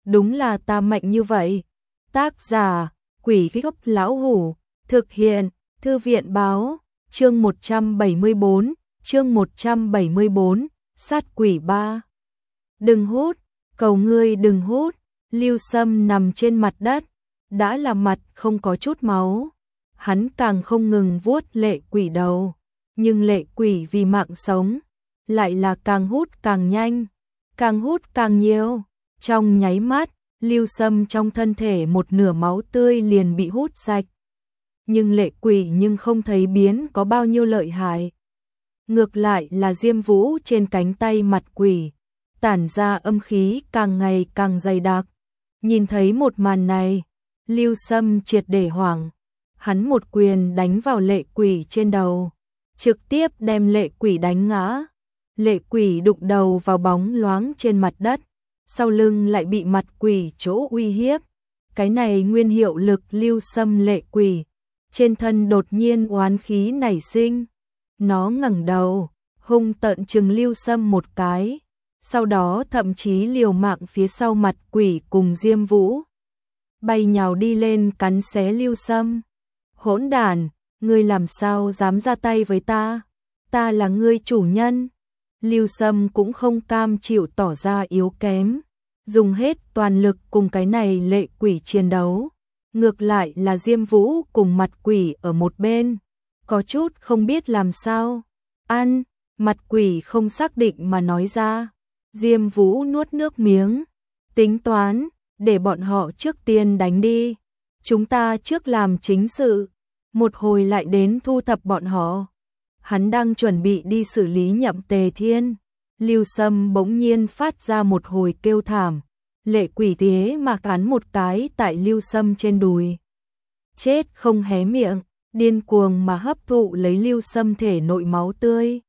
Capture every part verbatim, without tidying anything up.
đúng là ta mạnh như vậy. Tác giả, Quỷ Gốc Lão Hủ, thực hiện, Thư viện Báo, chương một trăm bảy mươi bốn, chương một trăm bảy mươi bốn, sát quỷ ba. Đừng hút, cầu ngươi đừng hút. Lưu Sâm nằm trên mặt đất, đã là mặt không có chút máu. Hắn càng không ngừng vuốt lệ quỷ đầu, nhưng lệ quỷ vì mạng sống, lại là càng hút càng nhanh, càng hút càng nhiều. Trong nháy mắt, Lưu Sâm trong thân thể một nửa máu tươi liền bị hút sạch. Nhưng lệ quỷ nhưng không thấy biến có bao nhiêu lợi hại. Ngược lại là Diêm Vũ trên cánh tay mặt quỷ, tản ra âm khí càng ngày càng dày đặc. Nhìn thấy một màn này, Lưu Sâm triệt để hoảng. Hắn một quyền đánh vào lệ quỷ trên đầu, trực tiếp đem lệ quỷ đánh ngã. Lệ quỷ đụng đầu vào bóng loáng trên mặt đất, sau lưng lại bị mặt quỷ chỗ uy hiếp. Cái này nguyên hiệu lực Lưu Sâm lệ quỷ, trên thân đột nhiên oán khí nảy sinh. Nó ngẩng đầu, hung tợn trừng Lưu Sâm một cái, sau đó thậm chí liều mạng phía sau mặt quỷ cùng Diêm Vũ, bay nhào đi lên cắn xé Lưu Sâm. Hỗn đản, ngươi làm sao dám ra tay với ta? Ta là ngươi chủ nhân. Lưu Sâm cũng không cam chịu tỏ ra yếu kém, dùng hết toàn lực cùng cái này lệ quỷ chiến đấu. Ngược lại là Diêm Vũ cùng mặt quỷ ở một bên, có chút không biết làm sao. Ăn, mặt quỷ không xác định mà nói ra. Diêm Vũ nuốt nước miếng, tính toán, để bọn họ trước tiên đánh đi. Chúng ta trước làm chính sự, một hồi lại đến thu thập bọn họ. Hắn đang chuẩn bị đi xử lý Nhậm Tề Thiên. Lưu Sâm bỗng nhiên phát ra một hồi kêu thảm. Lệ quỷ thế mà cắn một cái tại Lưu Sâm trên đùi. Chết không hé miệng, điên cuồng mà hấp thụ lấy Lưu Sâm thể nội máu tươi.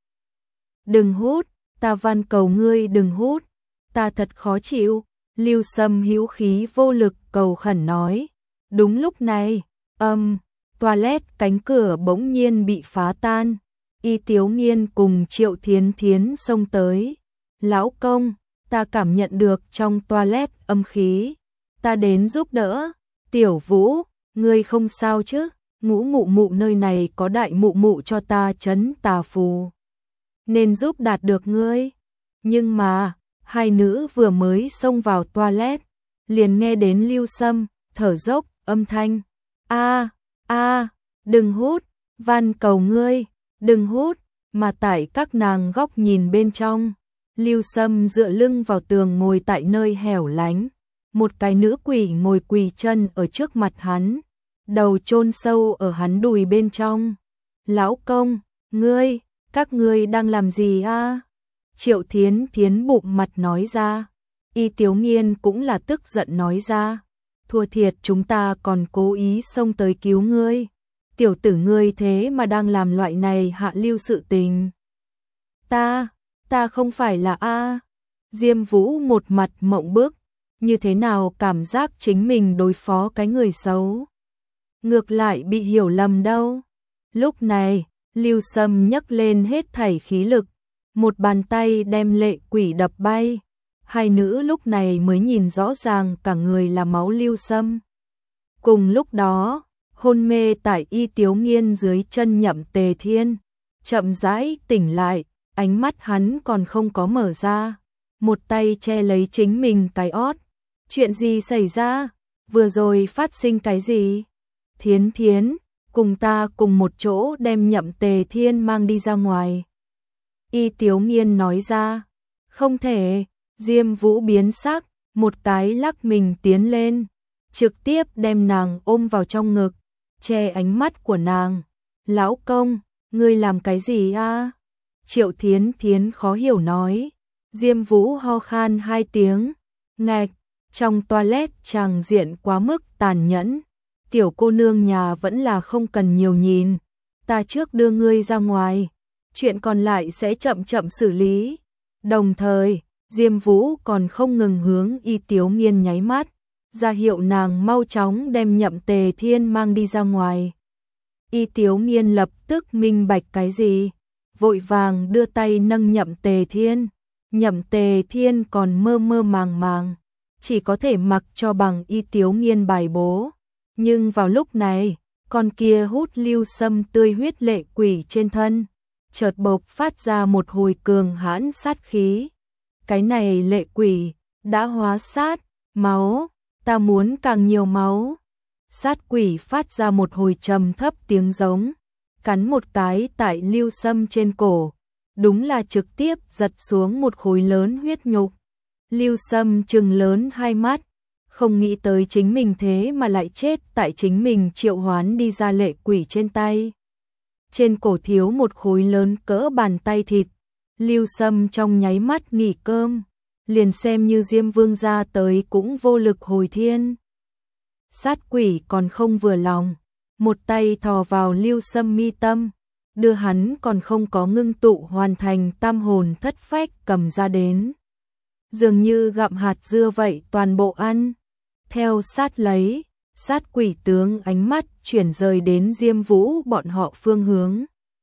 Đừng hút, ta van cầu ngươi đừng hút, ta thật khó chịu. Lưu Sâm hữu khí vô lực cầu khẩn nói. Đúng lúc này, âm, um, toilet cánh cửa bỗng nhiên bị phá tan. Y Tiếu Nghiên cùng Triệu Thiến Thiến xông tới. Lão công, ta cảm nhận được trong toilet âm khí, ta đến giúp đỡ. Tiểu Vũ, ngươi không sao chứ? Ngũ mụ mụ nơi này có đại mụ mụ cho ta trấn tà phù, nên giúp đạt được ngươi. Nhưng mà, hai nữ vừa mới xông vào toilet, liền nghe đến Lưu Sâm thở dốc âm thanh. A, a, đừng hút, van cầu ngươi, đừng hút. Mà tại các nàng góc nhìn bên trong, Lưu Sâm dựa lưng vào tường ngồi tại nơi hẻo lánh. Một cái nữ quỷ ngồi quỳ chân ở trước mặt hắn, đầu chôn sâu ở hắn đùi bên trong. Lão công, ngươi, các ngươi đang làm gì a? Triệu Thiến Thiến bụng mặt nói ra. Y Tiếu Nghiên cũng là tức giận nói ra. Thua thiệt chúng ta còn cố ý xông tới cứu ngươi. Tiểu tử ngươi thế mà đang làm loại này hạ lưu sự tình. Ta, ta không phải là A. Diêm Vũ một mặt mộng bức, như thế nào cảm giác chính mình đối phó cái người xấu, ngược lại bị hiểu lầm đâu. Lúc này, Lưu Sâm nhấc lên hết thảy khí lực, một bàn tay đem lệ quỷ đập bay. Hai nữ lúc này mới nhìn rõ ràng cả người là máu Lưu Sâm. Cùng lúc đó, hôn mê tại Y Tiếu Nghiên dưới chân Nhậm Tề Thiên, chậm rãi tỉnh lại, ánh mắt hắn còn không có mở ra, một tay che lấy chính mình cái ót. Chuyện gì xảy ra? Vừa rồi phát sinh cái gì? Thiến Thiến, cùng ta cùng một chỗ đem Nhậm Tề Thiên mang đi ra ngoài. Y Tiếu Nghiên nói ra. Không thể. Diêm Vũ biến sắc, một cái lắc mình tiến lên, trực tiếp đem nàng ôm vào trong ngực, che ánh mắt của nàng. Lão công, ngươi làm cái gì a? Triệu Thiến Thiến khó hiểu nói. Diêm Vũ ho khan hai tiếng. Ngạch, trong toilet tràng diện quá mức tàn nhẫn. Tiểu cô nương nhà vẫn là không cần nhiều nhìn. Ta trước đưa ngươi ra ngoài, chuyện còn lại sẽ chậm chậm xử lý. Đồng thời, Diêm Vũ còn không ngừng hướng Y Tiếu Nghiên nháy mắt, ra hiệu nàng mau chóng đem Nhậm Tề Thiên mang đi ra ngoài. Y Tiếu Nghiên lập tức minh bạch cái gì, vội vàng đưa tay nâng Nhậm Tề Thiên. Nhậm Tề Thiên còn mơ mơ màng màng, chỉ có thể mặc cho bằng Y Tiếu Nghiên bài bố. Nhưng vào lúc này, con kia hút lưu sâm tươi huyết lệ quỷ trên thân, chợt bộc phát ra một hồi cường hãn sát khí. Cái này lệ quỷ, đã hóa sát, máu, ta muốn càng nhiều máu. Sát quỷ phát ra một hồi trầm thấp tiếng giống, cắn một cái tại lưu sâm trên cổ, đúng là trực tiếp giật xuống một khối lớn huyết nhục. Lưu sâm trừng lớn hai mắt, không nghĩ tới chính mình thế mà lại chết tại chính mình triệu hoán đi ra lệ quỷ trên tay. Trên cổ thiếu một khối lớn cỡ bàn tay thịt, Lưu Sâm trong nháy mắt nghỉ cơm, liền xem như Diêm Vương ra tới cũng vô lực hồi thiên. Sát quỷ còn không vừa lòng, một tay thò vào Lưu Sâm mi tâm, đưa hắn còn không có ngưng tụ hoàn thành tam hồn thất phách cầm ra đến. Dường như gặm hạt dưa vậy toàn bộ ăn. Theo sát lấy, sát quỷ tướng ánh mắt chuyển rời đến Diêm Vũ bọn họ phương hướng.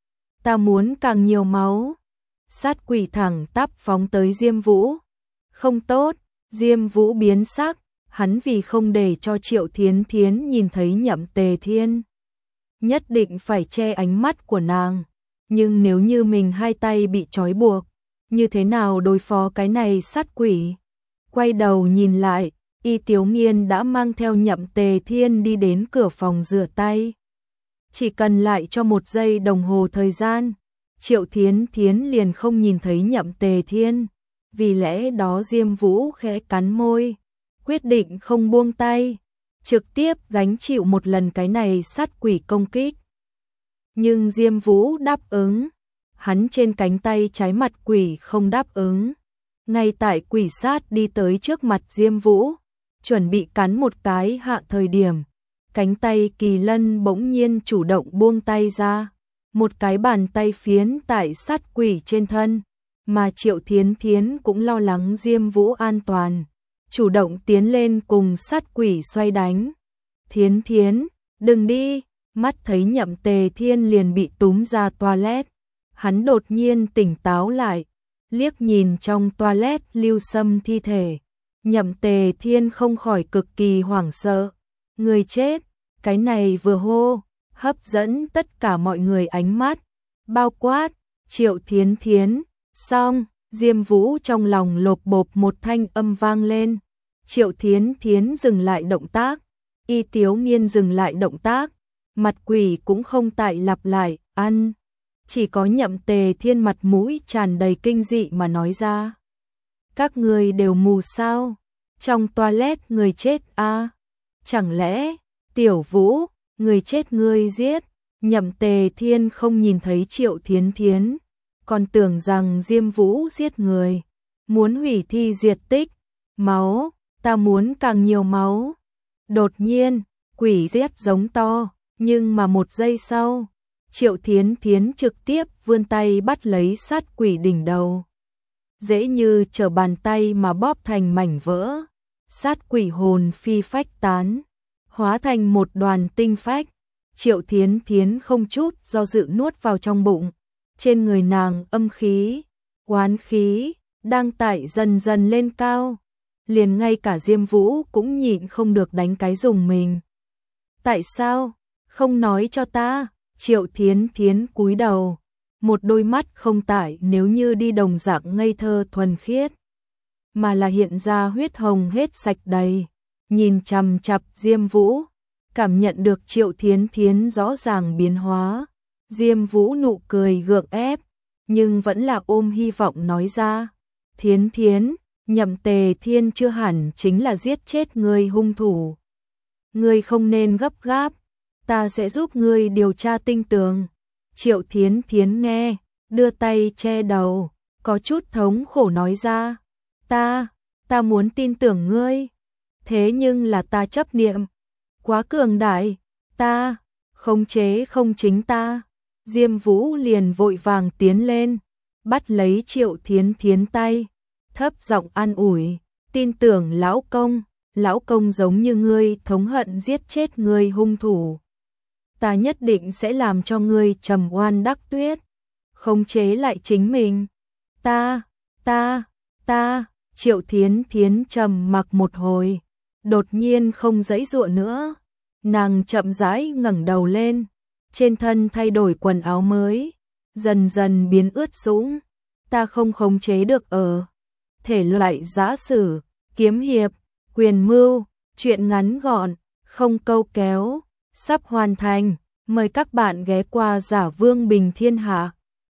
Ta muốn càng nhiều máu. Sát quỷ thẳng tắp phóng tới Diêm Vũ. Không tốt, Diêm Vũ biến sắc, hắn vì không để cho Triệu Thiến Thiến nhìn thấy Nhậm Tề Thiên, nhất định phải che ánh mắt của nàng. Nhưng nếu như mình hai tay bị trói buộc, như thế nào đối phó cái này sát quỷ? Quay đầu nhìn lại, Y Tiếu Nghiên đã mang theo Nhậm Tề Thiên đi đến cửa phòng rửa tay. Chỉ cần lại cho một giây đồng hồ thời gian, Triệu Thiến Thiến liền không nhìn thấy Nhậm Tề Thiên. Vì lẽ đó Diêm Vũ khẽ cắn môi, quyết định không buông tay, trực tiếp gánh chịu một lần cái này sát quỷ công kích. Nhưng Diêm Vũ đáp ứng, hắn trên cánh tay trái mặt quỷ không đáp ứng. Ngay tại quỷ sát đi tới trước mặt Diêm Vũ, chuẩn bị cắn một cái hạ thời điểm, cánh tay Kỳ Lân bỗng nhiên chủ động buông tay ra, một cái bàn tay phiến tại sát quỷ trên thân, mà Triệu Thiến Thiến cũng lo lắng Diêm Vũ an toàn, chủ động tiến lên cùng sát quỷ xoay đánh. Thiến Thiến, đừng đi, mắt thấy Nhậm Tề Thiên liền bị túm ra toilet, hắn đột nhiên tỉnh táo lại, liếc nhìn trong toilet Lưu Sâm thi thể. Nhậm Tề Thiên không khỏi cực kỳ hoảng sợ. Người chết, cái này vừa hô, hấp dẫn tất cả mọi người ánh mắt, bao quát Triệu Thiến Thiến. Xong, Diêm Vũ trong lòng lộp bộp một thanh âm vang lên. Triệu Thiến Thiến dừng lại động tác, Y Tiếu Nghiên dừng lại động tác, mặt quỷ cũng không tại lặp lại, ăn. Chỉ có Nhậm Tề Thiên mặt mũi tràn đầy kinh dị mà nói ra. Các người đều mù sao? Trong toilet người chết à? Chẳng lẽ, Tiểu Vũ, người chết ngươi giết? Nhậm Tề Thiên không nhìn thấy Triệu Thiến Thiến, còn tưởng rằng Diêm Vũ giết người, muốn hủy thi diệt tích. Máu, ta muốn càng nhiều máu. Đột nhiên, quỷ giết giống to, nhưng mà một giây sau, Triệu Thiến Thiến trực tiếp vươn tay bắt lấy sát quỷ đỉnh đầu. Dễ như trở bàn tay mà bóp thành mảnh vỡ. Sát quỷ hồn phi phách tán, hóa thành một đoàn tinh phách. Triệu Thiến Thiến không chút do dự nuốt vào trong bụng. Trên người nàng âm khí, oán khí, đang tại dần dần lên cao. Liền ngay cả Diêm Vũ cũng nhịn không được đánh cái rùng mình. Tại sao? Không nói cho ta. Triệu Thiến Thiến cúi đầu, một đôi mắt không tải nếu như đi đồng dạng ngây thơ thuần khiết, mà là hiện ra huyết hồng hết sạch đầy, nhìn chằm chằm Diêm Vũ, cảm nhận được Triệu Thiến Thiến rõ ràng biến hóa. Diêm Vũ nụ cười gượng ép, nhưng vẫn là ôm hy vọng nói ra, Thiến Thiến, Nhậm Tề Thiên chưa hẳn chính là giết chết ngươi hung thủ. Ngươi không nên gấp gáp, ta sẽ giúp ngươi điều tra tinh tường. Triệu Thiến Thiến nghe, đưa tay che đầu, có chút thống khổ nói ra, ta, ta muốn tin tưởng ngươi, thế nhưng là ta chấp niệm, quá cường đại, ta, khống chế không chính ta. Diêm Vũ liền vội vàng tiến lên, bắt lấy Triệu Thiến Thiến tay, thấp giọng an ủi, tin tưởng lão công, lão công giống như ngươi thống hận giết chết ngươi hung thủ. Ta nhất định sẽ làm cho ngươi trầm oan đắc tuyết, khống chế lại chính mình. Ta, ta, ta, Triệu Thiến Thiến trầm mặc một hồi, đột nhiên không giãy giụa nữa, nàng chậm rãi ngẩng đầu lên, trên thân thay đổi quần áo mới, dần dần biến ướt sũng, ta không khống chế được ở thể loại giã sử, kiếm hiệp, quyền mưu, truyện ngắn gọn, không câu kéo, sắp hoàn thành, mời các bạn ghé qua Giả Vương Bình Thiên Hạ.